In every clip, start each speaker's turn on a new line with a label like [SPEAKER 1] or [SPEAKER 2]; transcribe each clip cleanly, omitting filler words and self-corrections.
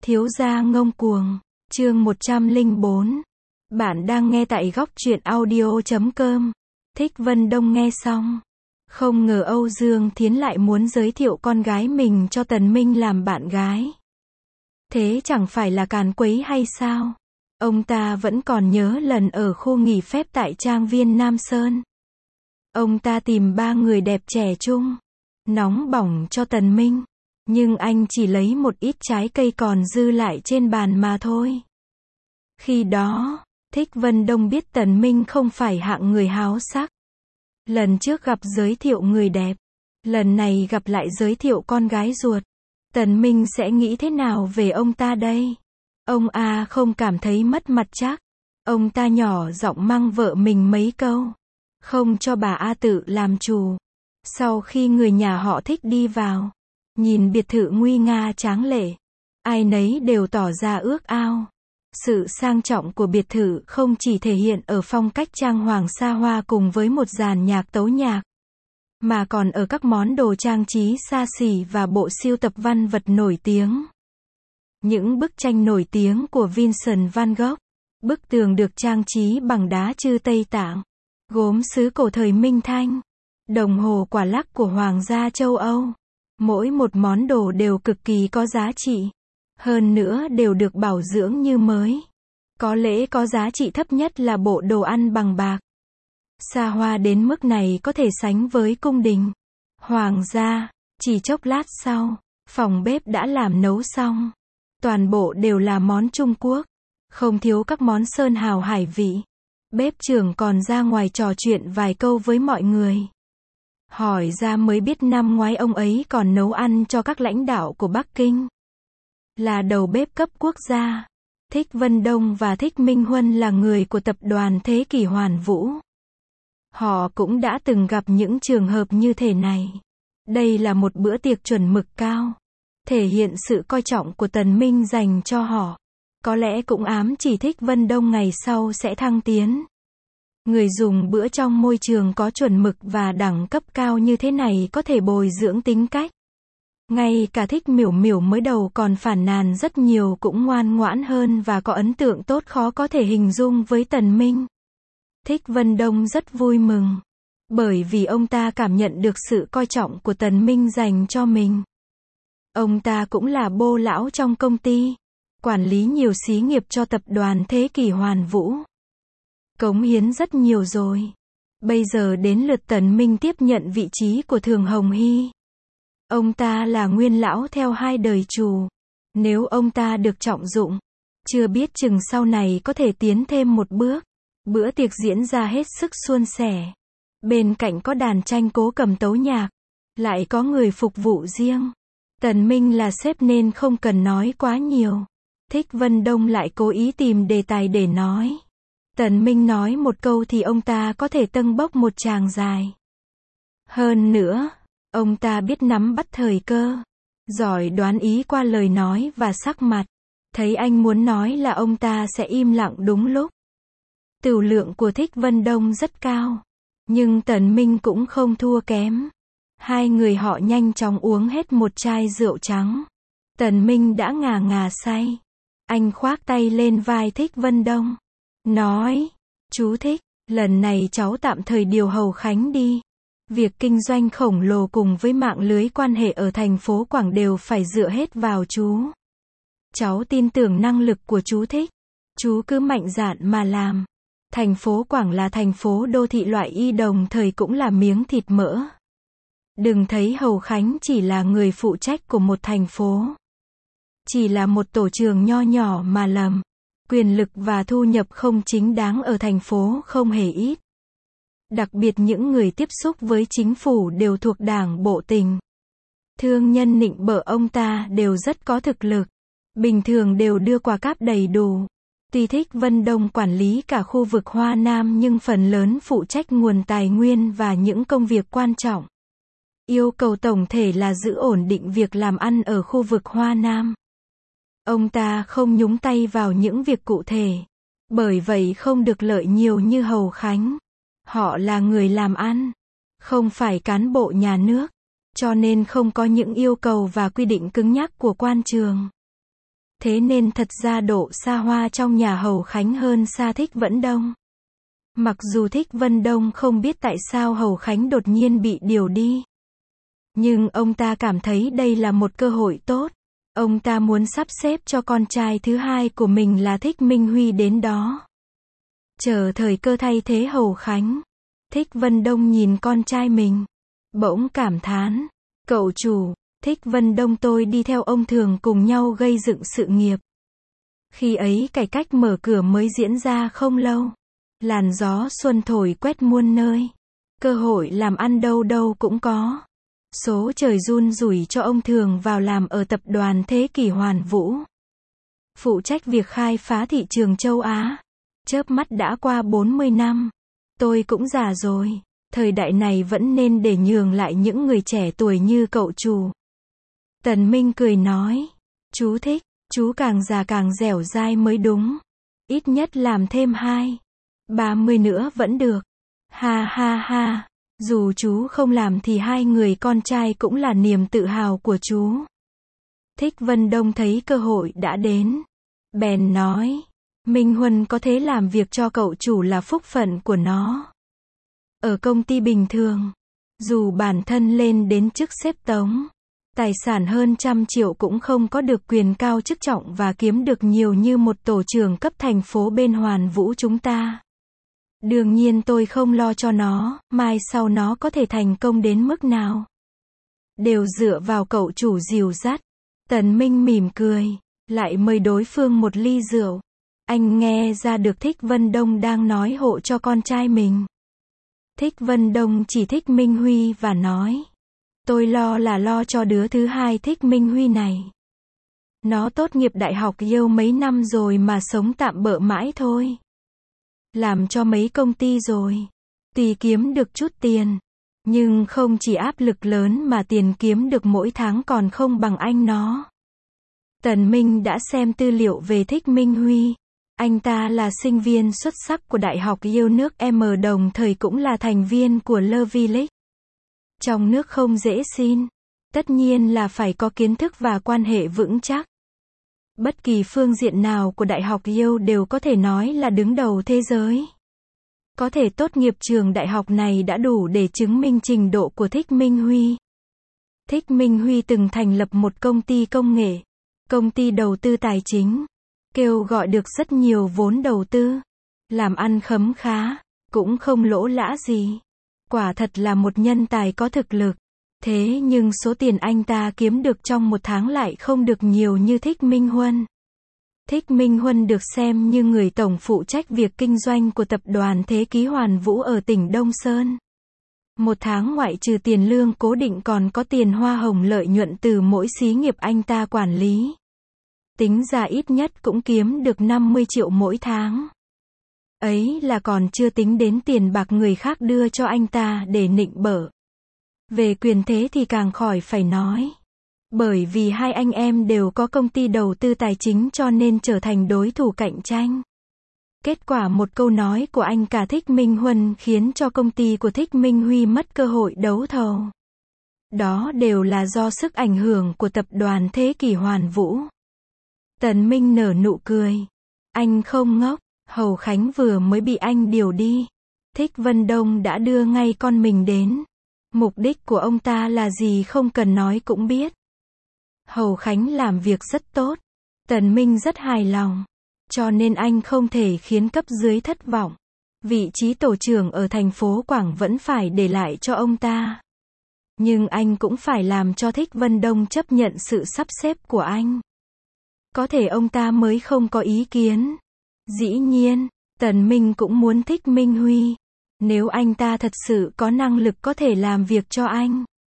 [SPEAKER 1] Thiếu gia ngông cuồng, chương 104. Bạn đang nghe tại góc truyện audio.com. Thích Vân Đông nghe xong, không ngờ Âu Dương Thiến lại muốn giới thiệu con gái mình cho Tần Minh làm bạn gái. Thế chẳng phải là càn quấy hay sao? Ông ta vẫn còn nhớ lần ở khu nghỉ phép tại trang viên Nam Sơn. Ông ta tìm 3 người đẹp trẻ trung, nóng bỏng cho Tần Minh. Nhưng anh chỉ lấy một ít trái cây còn dư lại trên bàn mà thôi. Khi đó, Thích Vân Đông biết Tần Minh không phải hạng người háo sắc. Lần trước gặp giới thiệu người đẹp, lần này gặp lại giới thiệu con gái ruột. Tần Minh sẽ nghĩ thế nào về ông ta đây? Ông A không cảm thấy mất mặt chắc. Ông ta nhỏ giọng mang vợ mình mấy câu, không cho bà A tự làm chủ. Sau khi người nhà họ Thích đi vào, nhìn biệt thự nguy nga tráng lệ, ai nấy đều tỏ ra ước ao. Sự sang trọng của biệt thự không chỉ thể hiện ở phong cách trang hoàng xa hoa cùng với một dàn nhạc tấu nhạc, mà còn ở các món đồ trang trí xa xỉ và bộ sưu tập văn vật nổi tiếng. Những bức tranh nổi tiếng của Vincent van Gogh, bức tường được trang trí bằng đá chư Tây Tạng, gốm sứ cổ thời Minh Thanh, đồng hồ quả lắc của Hoàng gia châu Âu. Mỗi một món đồ đều cực kỳ có giá trị. Hơn nữa đều được bảo dưỡng như mới. Có lẽ có giá trị thấp nhất là bộ đồ ăn bằng bạc. Xa hoa đến mức này có thể sánh với cung đình Hoàng gia. Chỉ chốc lát sau, phòng bếp đã làm nấu xong. Toàn bộ đều là món Trung Quốc, không thiếu các món sơn hào hải vị. Bếp trưởng còn ra ngoài trò chuyện vài câu với mọi người. Hỏi ra mới biết năm ngoái ông ấy còn nấu ăn cho các lãnh đạo của Bắc Kinh. Là đầu bếp cấp quốc gia. Thích Vân Đông và Thích Minh Huân là người của tập đoàn Thế Kỷ Hoàn Vũ. Họ cũng đã từng gặp những trường hợp như thế này. Đây là một bữa tiệc chuẩn mực cao, thể hiện sự coi trọng của Tần Minh dành cho họ. Có lẽ cũng ám chỉ Thích Vân Đông ngày sau sẽ thăng tiến. Người dùng bữa trong môi trường có chuẩn mực và đẳng cấp cao như thế này có thể bồi dưỡng tính cách. Ngay cả Thích Miểu Miểu mới đầu còn phản nàn rất nhiều cũng ngoan ngoãn hơn và có ấn tượng tốt khó có thể hình dung với Tần Minh. Thích Vân Đông rất vui mừng, bởi vì ông ta cảm nhận được sự coi trọng của Tần Minh dành cho mình. Ông ta cũng là bô lão trong công ty, quản lý nhiều xí nghiệp cho tập đoàn Thế Kỷ Hoàn Vũ. Cống hiến rất nhiều rồi. Bây giờ đến lượt Tần Minh tiếp nhận vị trí của Thường Hồng Hy. Ông ta là nguyên lão theo 2 đời chủ. Nếu ông ta được trọng dụng, chưa biết chừng sau này có thể tiến thêm một bước. Bữa tiệc diễn ra hết sức suôn sẻ. Bên cạnh có đàn tranh cố cầm tấu nhạc, lại có người phục vụ riêng. Tần Minh là sếp nên không cần nói quá nhiều. Thích Vân Đông lại cố ý tìm đề tài để nói. Tần Minh nói một câu thì ông ta có thể tâng bốc một tràng dài. Hơn nữa, ông ta biết nắm bắt thời cơ, giỏi đoán ý qua lời nói và sắc mặt. Thấy anh muốn nói là ông ta sẽ im lặng đúng lúc. Tửu lượng của Thích Vân Đông rất cao, nhưng Tần Minh cũng không thua kém. Hai người họ nhanh chóng uống hết một chai rượu trắng. Tần Minh đã ngà ngà say. Anh khoác tay lên vai Thích Vân Đông, nói, chú Thích, lần này cháu tạm thời điều hầu Khánh đi. Việc kinh doanh khổng lồ cùng với mạng lưới quan hệ ở thành phố Quảng đều phải dựa hết vào chú. Cháu tin tưởng năng lực của chú Thích. Chú cứ mạnh dạn mà làm. Thành phố Quảng là thành phố đô thị loại Y đồng thời cũng là miếng thịt mỡ. Đừng thấy hầu Khánh chỉ là người phụ trách của một thành phố. Chỉ là một tổ trưởng nho nhỏ mà lầm. Quyền lực và thu nhập không chính đáng ở thành phố không hề ít. Đặc biệt những người tiếp xúc với chính phủ đều thuộc đảng bộ tỉnh. Thương nhân nịnh bợ ông ta đều rất có thực lực. Bình thường đều đưa quà cáp đầy đủ. Tuy Thích Vân Đông quản lý cả khu vực Hoa Nam nhưng phần lớn phụ trách nguồn tài nguyên và những công việc quan trọng. Yêu cầu tổng thể là giữ ổn định việc làm ăn ở khu vực Hoa Nam. Ông ta không nhúng tay vào những việc cụ thể. Bởi vậy không được lợi nhiều như hầu Khánh. Họ là người làm ăn, không phải cán bộ nhà nước, cho nên không có những yêu cầu và quy định cứng nhắc của quan trường. Thế nên thật ra độ xa hoa trong nhà Hầu Khánh hơn xa Thích Vân Đông. Mặc dù Thích Vân Đông không biết tại sao Hầu Khánh đột nhiên bị điều đi. Nhưng ông ta cảm thấy đây là một cơ hội tốt. Ông ta muốn sắp xếp cho con trai thứ hai của mình là Thích Minh Huy đến đó. Chờ thời cơ thay thế Hầu Khánh. Thích Vân Đông nhìn con trai mình. Bỗng cảm thán. Cậu chủ, Thích Vân Đông tôi đi theo ông thường cùng nhau gây dựng sự nghiệp. Khi ấy cải cách mở cửa mới diễn ra không lâu. Làn gió xuân thổi quét muôn nơi. Cơ hội làm ăn đâu đâu cũng có. Số trời run rủi cho ông thường vào làm ở tập đoàn Thế Kỷ Hoàn Vũ. Phụ trách việc khai phá thị trường châu Á. Chớp mắt đã qua 40 năm. Tôi cũng già rồi. Thời đại này vẫn nên để nhường lại những người trẻ tuổi như cậu chủ. Tần Minh cười nói. Chú thích, chú càng già càng dẻo dai mới đúng. Ít nhất làm thêm 30 nữa vẫn được. Ha ha ha. Dù chú không làm thì hai người con trai cũng là niềm tự hào của chú. Thích Vân Đông thấy cơ hội đã đến. Bèn nói. Minh Huân có thể làm việc cho cậu chủ là phúc phận của nó. Ở công ty bình thường, dù bản thân lên đến chức xếp tống, tài sản hơn 100 triệu cũng không có được quyền cao chức trọng và kiếm được nhiều như một tổ trưởng cấp thành phố bên Hoàn Vũ chúng ta. Đương nhiên tôi không lo cho nó, mai sau nó có thể thành công đến mức nào. Đều dựa vào cậu chủ dìu dắt. Tần Minh mỉm cười, lại mời đối phương một ly rượu. Anh nghe ra được Thích Vân Đông đang nói hộ cho con trai mình. Thích Vân Đông chỉ Thích Minh Huy và nói. Tôi lo cho đứa thứ hai Thích Minh Huy này. Nó tốt nghiệp đại học yêu mấy năm rồi mà sống tạm bợ mãi thôi. Làm cho mấy công ty rồi. Tuy kiếm được chút tiền. Nhưng không chỉ áp lực lớn mà tiền kiếm được mỗi tháng còn không bằng anh nó. Tần Minh đã xem tư liệu về Thích Minh Huy. Anh ta là sinh viên xuất sắc của Đại học yêu nước M đồng thời cũng là thành viên của Love Village. Trong nước không dễ xin. Tất nhiên là phải có kiến thức và quan hệ vững chắc. Bất kỳ phương diện nào của Đại học yêu đều có thể nói là đứng đầu thế giới. Có thể tốt nghiệp trường đại học này đã đủ để chứng minh trình độ của Thích Minh Huy. Thích Minh Huy từng thành lập một công ty công nghệ, công ty đầu tư tài chính, kêu gọi được rất nhiều vốn đầu tư, làm ăn khấm khá, cũng không lỗ lã gì. Quả thật là một nhân tài có thực lực. Thế nhưng số tiền anh ta kiếm được trong một tháng lại không được nhiều như Thích Minh Huân. Thích Minh Huân được xem như người tổng phụ trách việc kinh doanh của tập đoàn Thế Kỷ Hoàn Vũ ở tỉnh Đông Sơn. Một tháng ngoại trừ tiền lương cố định còn có tiền hoa hồng lợi nhuận từ mỗi xí nghiệp anh ta quản lý. Tính ra ít nhất cũng kiếm được 50 triệu mỗi tháng. Ấy là còn chưa tính đến tiền bạc người khác đưa cho anh ta để nịnh bợ. Về quyền thế thì càng khỏi phải nói. Bởi vì hai anh em đều có công ty đầu tư tài chính cho nên trở thành đối thủ cạnh tranh. Kết quả một câu nói của anh cả Thích Minh Huân khiến cho công ty của Thích Minh Huy mất cơ hội đấu thầu. Đó đều là do sức ảnh hưởng của tập đoàn Thế Kỷ Hoàn Vũ. Tần Minh nở nụ cười. Anh không ngốc, Hầu Khánh vừa mới bị anh điều đi. Thích Vân Đông đã đưa ngay con mình đến. Mục đích của ông ta là gì không cần nói cũng biết. Hầu Khánh làm việc rất tốt. Tần Minh rất hài lòng. Cho nên anh không thể khiến cấp dưới thất vọng. Vị trí tổ trưởng ở thành phố Quảng vẫn phải để lại cho ông ta. Nhưng anh cũng phải làm cho Thích Vân Đông chấp nhận sự sắp xếp của anh. Có thể ông ta mới không có ý kiến. Dĩ nhiên, Tần Minh cũng muốn Thích Minh Huy. Nếu anh ta thật sự có năng lực có thể làm việc cho anh.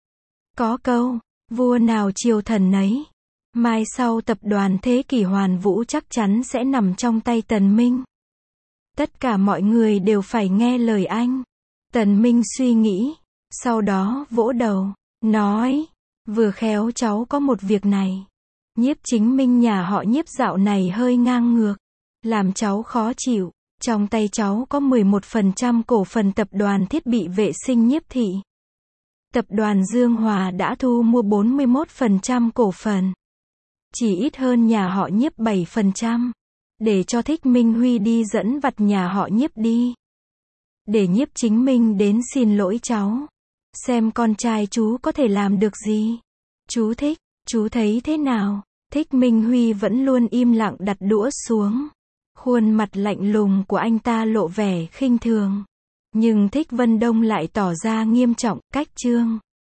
[SPEAKER 1] Có câu, vua nào triều thần nấy. Mai sau tập đoàn Thế Kỷ Hoàn Vũ chắc chắn sẽ nằm trong tay Tần Minh. Tất cả mọi người đều phải nghe lời anh. Tần Minh suy nghĩ, sau đó vỗ đầu, nói, vừa khéo cháu có một việc này. Nhiếp Chính Minh nhà họ Nhiếp dạo này hơi ngang ngược, làm cháu khó chịu. Trong tay cháu có 11% cổ phần tập đoàn thiết bị vệ sinh Nhiếp Thị. Tập đoàn Dương Hòa đã thu mua 41% cổ phần. chỉ ít hơn nhà họ Nhiếp 7%. Để cho Thích Minh Huy đi dẫn vặt nhà họ Nhiếp đi. Để Nhiếp Chính Minh đến xin lỗi cháu. Xem con trai chú có thể làm được gì. Chú thích, chú thấy thế nào? Thích Minh Huy vẫn luôn im lặng đặt đũa xuống. Khuôn mặt lạnh lùng của anh ta lộ vẻ khinh thường. Nhưng Thích Vân Đông lại tỏ ra nghiêm trọng, cách chương.